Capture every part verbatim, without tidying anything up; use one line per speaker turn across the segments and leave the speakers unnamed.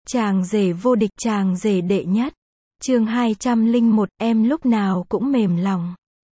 Chàng rể vô địch, chàng rể đệ nhất. Chương hai trăm lẻ một, em lúc nào cũng mềm lòng.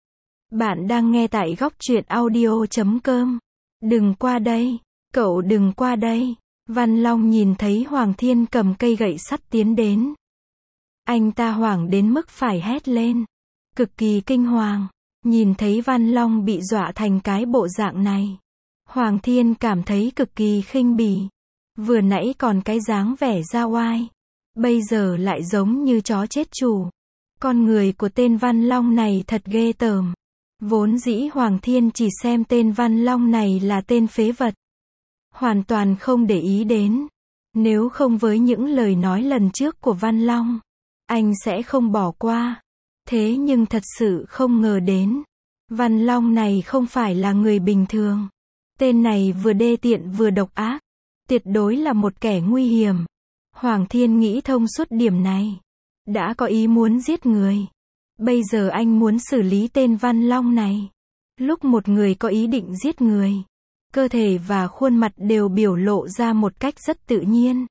Bạn đang nghe tại góc truyện audio chấm com. Đừng qua đây, cậu đừng qua đây. Văn Long nhìn thấy Hoàng Thiên cầm cây gậy sắt tiến đến. Anh ta hoảng đến mức phải hét lên. Cực kỳ kinh hoàng. Nhìn thấy Văn Long bị dọa thành cái bộ dạng này. Hoàng Thiên cảm thấy cực kỳ khinh bỉ. Vừa nãy còn cái dáng vẻ ra oai. Bây giờ lại giống như chó chết chủ. Con người của tên Văn Long này thật ghê tởm. Vốn dĩ Hoàng Thiên chỉ xem tên Văn Long này là tên phế vật. Hoàn toàn không để ý đến. Nếu không với những lời nói lần trước của Văn Long, anh sẽ không bỏ qua. Thế nhưng thật sự không ngờ đến. Văn Long này không phải là người bình thường. Tên này vừa đê tiện vừa độc ác. Tuyệt đối là một kẻ nguy hiểm. Hoàng Thiên nghĩ thông suốt điểm này. Đã có ý muốn giết người. Bây giờ anh muốn xử lý tên Văn Long này. Lúc một người có ý định giết người, cơ thể và khuôn mặt đều biểu lộ ra một cách rất tự nhiên.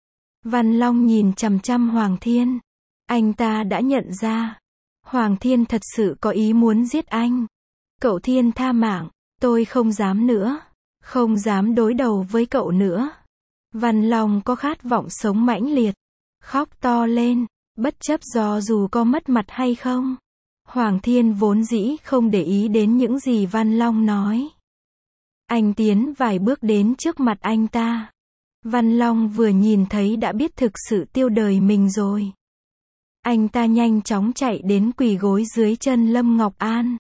Văn Long nhìn chằm chằm Hoàng Thiên. Anh ta đã nhận ra. Hoàng Thiên thật sự có ý muốn giết anh. Cậu Thiên tha mạng. Tôi không dám nữa. Không dám đối đầu với cậu nữa. Văn Long có khát vọng sống mãnh liệt. Khóc to lên. Bất chấp do dù có mất mặt hay không. Hoàng Thiên vốn dĩ không để ý đến những gì Văn Long nói. Anh tiến vài bước đến trước mặt anh ta. Văn Long vừa nhìn thấy đã biết thực sự tiêu đời mình rồi. Anh ta nhanh chóng chạy đến quỳ gối dưới chân Lâm Ngọc An.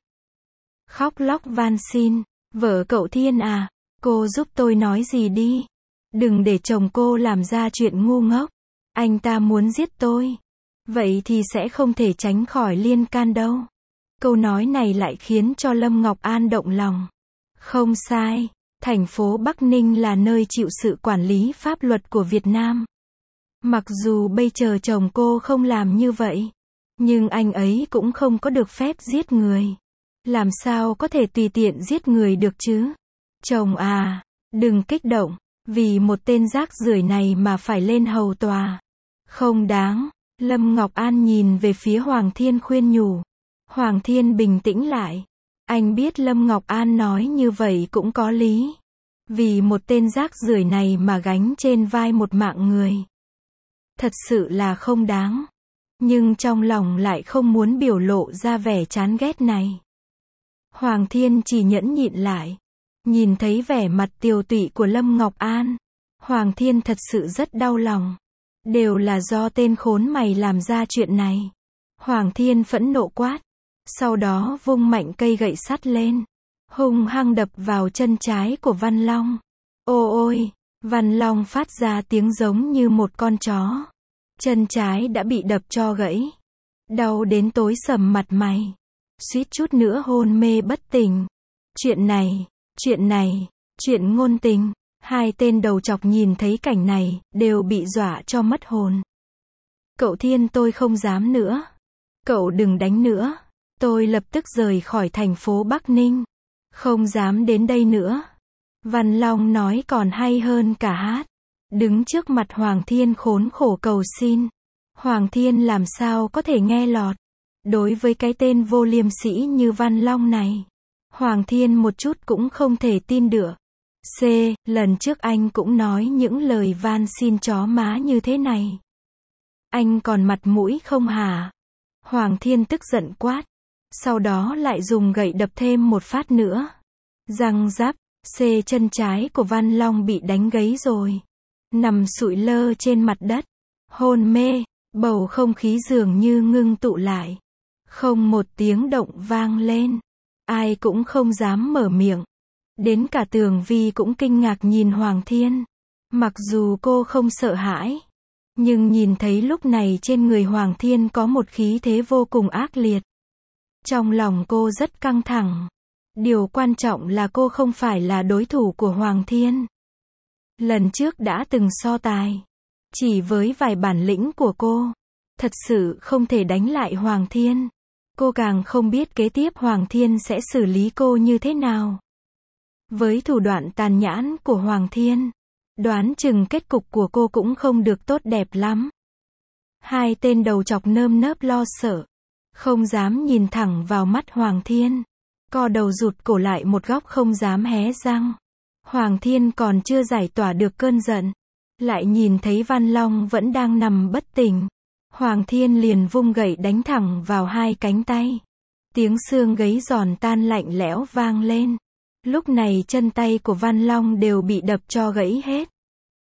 Khóc lóc van xin. Vợ cậu Thiên à, cô giúp tôi nói gì đi. Đừng để chồng cô làm ra chuyện ngu ngốc. Anh ta muốn giết tôi. Vậy thì sẽ không thể tránh khỏi liên can đâu. Câu nói này lại khiến cho Lâm Ngọc An động lòng. Không sai, thành phố Bắc Ninh là nơi chịu sự quản lý pháp luật của Việt Nam. Mặc dù bây giờ chồng cô không làm như vậy, nhưng anh ấy cũng không có được phép giết người. Làm sao có thể tùy tiện giết người được chứ? Chồng à, đừng kích động, vì một tên rác rưởi này mà phải lên hầu tòa. Không đáng. Lâm Ngọc An nhìn về phía Hoàng Thiên khuyên nhủ. Hoàng Thiên bình tĩnh lại. Anh biết Lâm Ngọc An nói như vậy cũng có lý. Vì một tên rác rưởi này mà gánh trên vai một mạng người. Thật sự là không đáng. Nhưng trong lòng lại không muốn biểu lộ ra vẻ chán ghét này. Hoàng Thiên chỉ nhẫn nhịn lại. Nhìn thấy vẻ mặt tiều tụy của Lâm Ngọc An. Hoàng Thiên thật sự rất đau lòng. Đều là do tên khốn mày làm ra chuyện này. Hoàng Thiên phẫn nộ quát. Sau đó vung mạnh cây gậy sắt lên. Hung hăng đập vào chân trái của Văn Long. Ô ôi, Văn Long phát ra tiếng giống như một con chó. Chân trái đã bị đập cho gãy. Đau đến tối sầm mặt mày. Suýt chút nữa hôn mê bất tỉnh. Chuyện này, chuyện này, chuyện ngôn tình. Hai tên đầu chọc nhìn thấy cảnh này, đều bị dọa cho mất hồn. Cậu Thiên, tôi không dám nữa. Cậu đừng đánh nữa. Tôi lập tức rời khỏi thành phố Bắc Ninh. Không dám đến đây nữa. Văn Long nói còn hay hơn cả hát. Đứng trước mặt Hoàng Thiên khốn khổ cầu xin. Hoàng Thiên làm sao có thể nghe lọt. Đối với cái tên vô liêm sỉ như Văn Long này, Hoàng Thiên một chút cũng không thể tin được. C, lần trước anh cũng nói những lời van xin chó má như thế này. Anh còn mặt mũi không hả? Hoàng Thiên tức giận quát. Sau đó lại dùng gậy đập thêm một phát nữa. Răng rắc, C chân trái của Văn Long bị đánh gãy rồi. Nằm sụi lơ trên mặt đất. Hôn mê, bầu không khí dường như ngưng tụ lại. Không một tiếng động vang lên. Ai cũng không dám mở miệng. Đến cả Tường Vi cũng kinh ngạc nhìn Hoàng Thiên. Mặc dù cô không sợ hãi, nhưng nhìn thấy lúc này trên người Hoàng Thiên có một khí thế vô cùng ác liệt. Trong lòng cô rất căng thẳng. Điều quan trọng là cô không phải là đối thủ của Hoàng Thiên. Lần trước đã từng so tài. Chỉ với vài bản lĩnh của cô, thật sự không thể đánh lại Hoàng Thiên. Cô càng không biết kế tiếp Hoàng Thiên sẽ xử lý cô như thế nào. Với thủ đoạn tàn nhẫn của Hoàng Thiên, Đoán chừng kết cục của cô cũng không được tốt đẹp lắm. Hai tên đầu chọc nơm nớp lo sợ, không dám nhìn thẳng vào mắt Hoàng Thiên. Co đầu rụt cổ lại một góc không dám hé răng. Hoàng Thiên còn chưa giải tỏa được cơn giận, lại nhìn thấy Văn Long vẫn đang nằm bất tỉnh. Hoàng Thiên liền vung gậy đánh thẳng vào hai cánh tay. Tiếng xương gáy giòn tan lạnh lẽo vang lên. Lúc này chân tay của Văn Long đều bị đập cho gãy hết.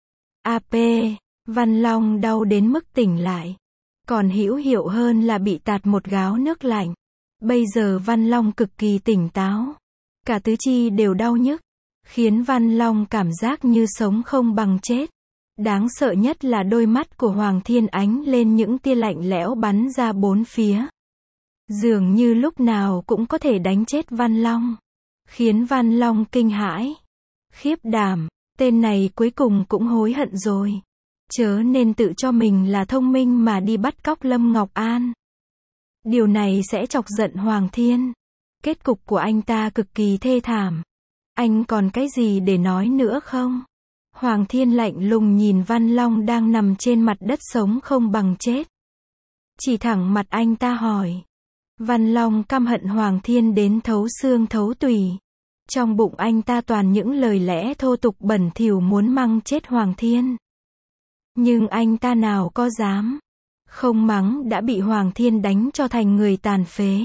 a pê, Văn Long đau đến mức tỉnh lại. Còn hữu hiệu hơn là bị tạt một gáo nước lạnh. Bây giờ Văn Long cực kỳ tỉnh táo. Cả tứ chi đều đau nhức, khiến Văn Long cảm giác như sống không bằng chết. Đáng sợ nhất là đôi mắt của Hoàng Thiên ánh lên những tia lạnh lẽo bắn ra bốn phía. Dường như lúc nào cũng có thể đánh chết Văn Long. Khiến Văn Long kinh hãi. Khiếp đảm, tên này cuối cùng cũng hối hận rồi. Chớ nên tự cho mình là thông minh mà đi bắt cóc Lâm Ngọc An. Điều này sẽ chọc giận Hoàng Thiên. Kết cục của anh ta cực kỳ thê thảm. Anh còn cái gì để nói nữa không? Hoàng Thiên lạnh lùng nhìn Văn Long đang nằm trên mặt đất sống không bằng chết. Chỉ thẳng mặt anh ta hỏi. Văn Long căm hận Hoàng Thiên đến thấu xương thấu tủy. Trong bụng anh ta toàn những lời lẽ thô tục bẩn thỉu muốn mắng chết Hoàng Thiên. Nhưng anh ta nào có dám. Không mắng đã bị Hoàng Thiên đánh cho thành người tàn phế.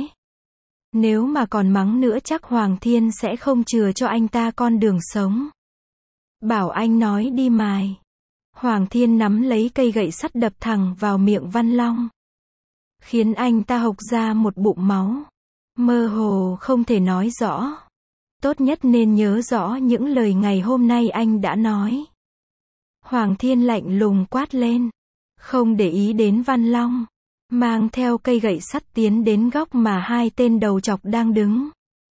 Nếu mà còn mắng nữa chắc Hoàng Thiên sẽ không chừa cho anh ta con đường sống. Bảo anh nói đi mài. Hoàng Thiên nắm lấy cây gậy sắt đập thẳng vào miệng Văn Long. Khiến anh ta hộc ra một bụng máu. Mơ hồ không thể nói rõ. Tốt nhất nên nhớ rõ những lời ngày hôm nay anh đã nói. Hoàng Thiên lạnh lùng quát lên. Không để ý đến Văn Long. Mang theo cây gậy sắt tiến đến góc mà hai tên đầu chọc đang đứng.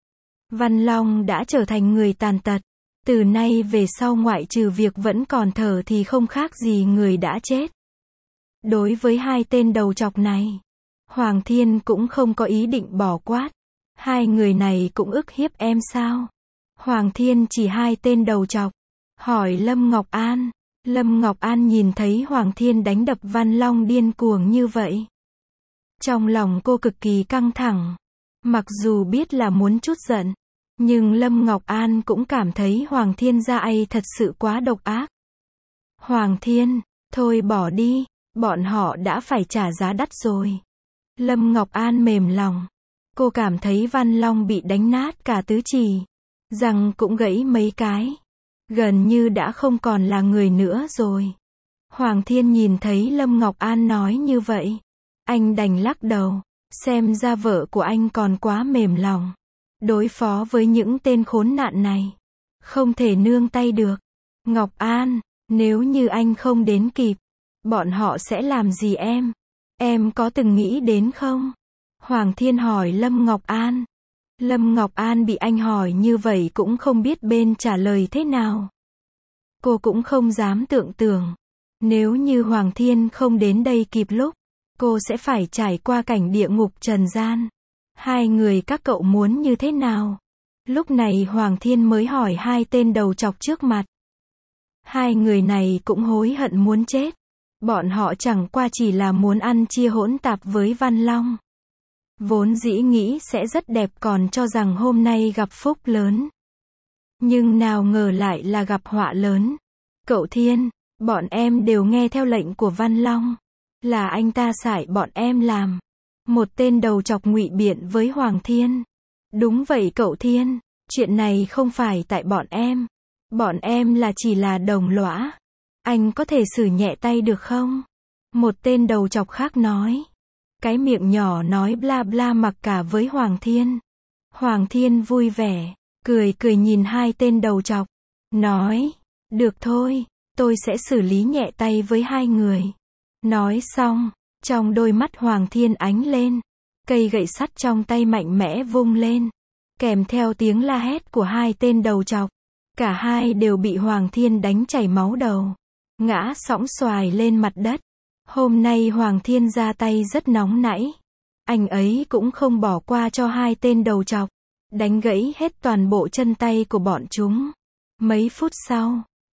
Văn Long đã trở thành người tàn tật. Từ nay về sau ngoại trừ việc vẫn còn thở thì không khác gì người đã chết. Đối với hai tên đầu chọc này, Hoàng Thiên cũng không có ý định bỏ quát. Hai người này cũng ức hiếp em sao? Hoàng Thiên chỉ hai tên đầu chọc. Hỏi Lâm Ngọc An. Lâm Ngọc An nhìn thấy Hoàng Thiên đánh đập Văn Long điên cuồng như vậy. Trong lòng cô cực kỳ căng thẳng. Mặc dù biết là muốn trút giận, nhưng Lâm Ngọc An cũng cảm thấy Hoàng Thiên ra ai thật sự quá độc ác. Hoàng Thiên, thôi bỏ đi, bọn họ đã phải trả giá đắt rồi. Lâm Ngọc An mềm lòng. Cô cảm thấy Văn Long bị đánh nát cả tứ chi. Răng cũng gãy mấy cái. Gần như đã không còn là người nữa rồi. Hoàng Thiên nhìn thấy Lâm Ngọc An nói như vậy. Anh đành lắc đầu. Xem ra vợ của anh còn quá mềm lòng. Đối phó với những tên khốn nạn này. Không thể nương tay được. Ngọc An, nếu như anh không đến kịp, bọn họ sẽ làm gì em? Em có từng nghĩ đến không? Hoàng Thiên hỏi Lâm Ngọc An. Lâm Ngọc An bị anh hỏi như vậy cũng không biết bên trả lời thế nào. Cô cũng không dám tưởng tượng. Nếu như Hoàng Thiên không đến đây kịp lúc, cô sẽ phải trải qua cảnh địa ngục trần gian. Hai người các cậu muốn như thế nào? Lúc này Hoàng Thiên mới hỏi hai tên đầu chọc trước mặt. Hai người này cũng hối hận muốn chết. Bọn họ chẳng qua chỉ là muốn ăn chia hỗn tạp với Văn Long. Vốn dĩ nghĩ sẽ rất đẹp còn cho rằng hôm nay gặp phúc lớn. Nhưng nào ngờ lại là gặp họa lớn. Cậu Thiên, bọn em đều nghe theo lệnh của Văn Long. Là anh ta xài bọn em làm. Một tên đầu chọc ngụy biện với Hoàng Thiên. Đúng vậy cậu Thiên, chuyện này không phải tại bọn em. Bọn em là chỉ là đồng lõa. Anh có thể xử nhẹ tay được không? Một tên đầu chọc khác nói. Cái miệng nhỏ nói bla bla mặc cả với Hoàng Thiên. Hoàng Thiên vui vẻ, cười cười nhìn hai tên đầu chọc. Nói, được thôi, tôi sẽ xử lý nhẹ tay với hai người. Nói xong, trong đôi mắt Hoàng Thiên ánh lên. Cây gậy sắt trong tay mạnh mẽ vung lên. Kèm theo tiếng la hét của hai tên đầu chọc. Cả hai đều bị Hoàng Thiên đánh chảy máu đầu. Ngã sõng xoài lên mặt đất. Hôm nay Hoàng Thiên ra tay rất nóng nảy. Anh ấy cũng không bỏ qua cho hai tên đầu chọc. Đánh gãy hết toàn bộ chân tay của bọn chúng. Mấy phút sau,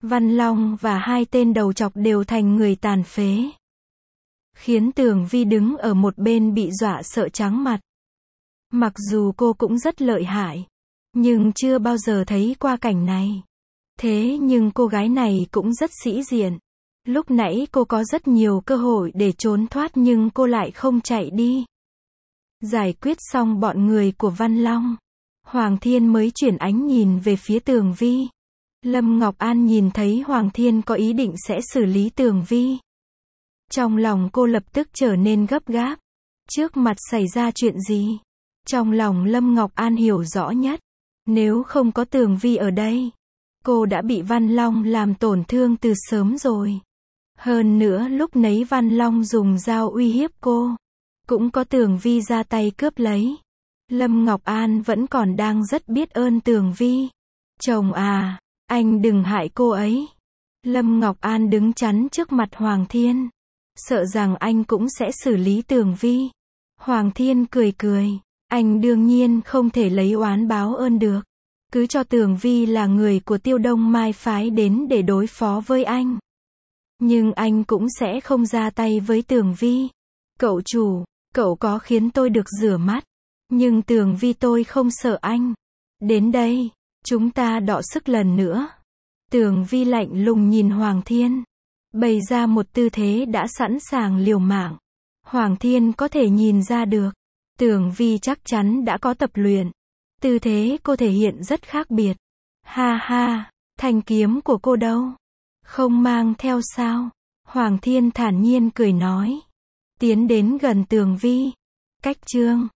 Văn Long và hai tên đầu trọc đều thành người tàn phế. Khiến Tường Vi đứng ở một bên bị dọa sợ trắng mặt. Mặc dù cô cũng rất lợi hại, nhưng chưa bao giờ thấy qua cảnh này. Thế nhưng cô gái này cũng rất sĩ diện. Lúc nãy cô có rất nhiều cơ hội để trốn thoát nhưng cô lại không chạy đi. Giải quyết xong bọn người của Văn Long, Hoàng Thiên mới chuyển ánh nhìn về phía Tường Vi. Lâm Ngọc An nhìn thấy Hoàng Thiên có ý định sẽ xử lý Tường Vi. Trong lòng cô lập tức trở nên gấp gáp. Trước mặt xảy ra chuyện gì? Trong lòng Lâm Ngọc An hiểu rõ nhất. Nếu không có Tường Vi ở đây, cô đã bị Văn Long làm tổn thương từ sớm rồi. Hơn nữa lúc nấy Văn Long dùng dao uy hiếp cô, cũng có Tường Vi ra tay cướp lấy. Lâm Ngọc An vẫn còn đang rất biết ơn Tường Vi. Chồng à, anh đừng hại cô ấy. Lâm Ngọc An đứng chắn trước mặt Hoàng Thiên, sợ rằng anh cũng sẽ xử lý Tường Vi. Hoàng Thiên cười cười, anh đương nhiên không thể lấy oán báo ơn được. Cứ cho Tường Vi là người của Tiêu Đông Mai phái đến để đối phó với anh. Nhưng anh cũng sẽ không ra tay với Tường Vi. Cậu chủ, cậu có khiến tôi được rửa mắt. Nhưng Tường Vi tôi không sợ anh. Đến đây, chúng ta đọ sức lần nữa. Tường Vi lạnh lùng nhìn Hoàng Thiên, bày ra một tư thế đã sẵn sàng liều mạng. Hoàng Thiên có thể nhìn ra được, Tường Vi chắc chắn đã có tập luyện. Tư thế cô thể hiện rất khác biệt. Ha ha, thanh kiếm của cô đâu? Không mang theo sao? Hoàng Thiên thản nhiên cười nói. Tiến đến gần Tường Vi. Cách chương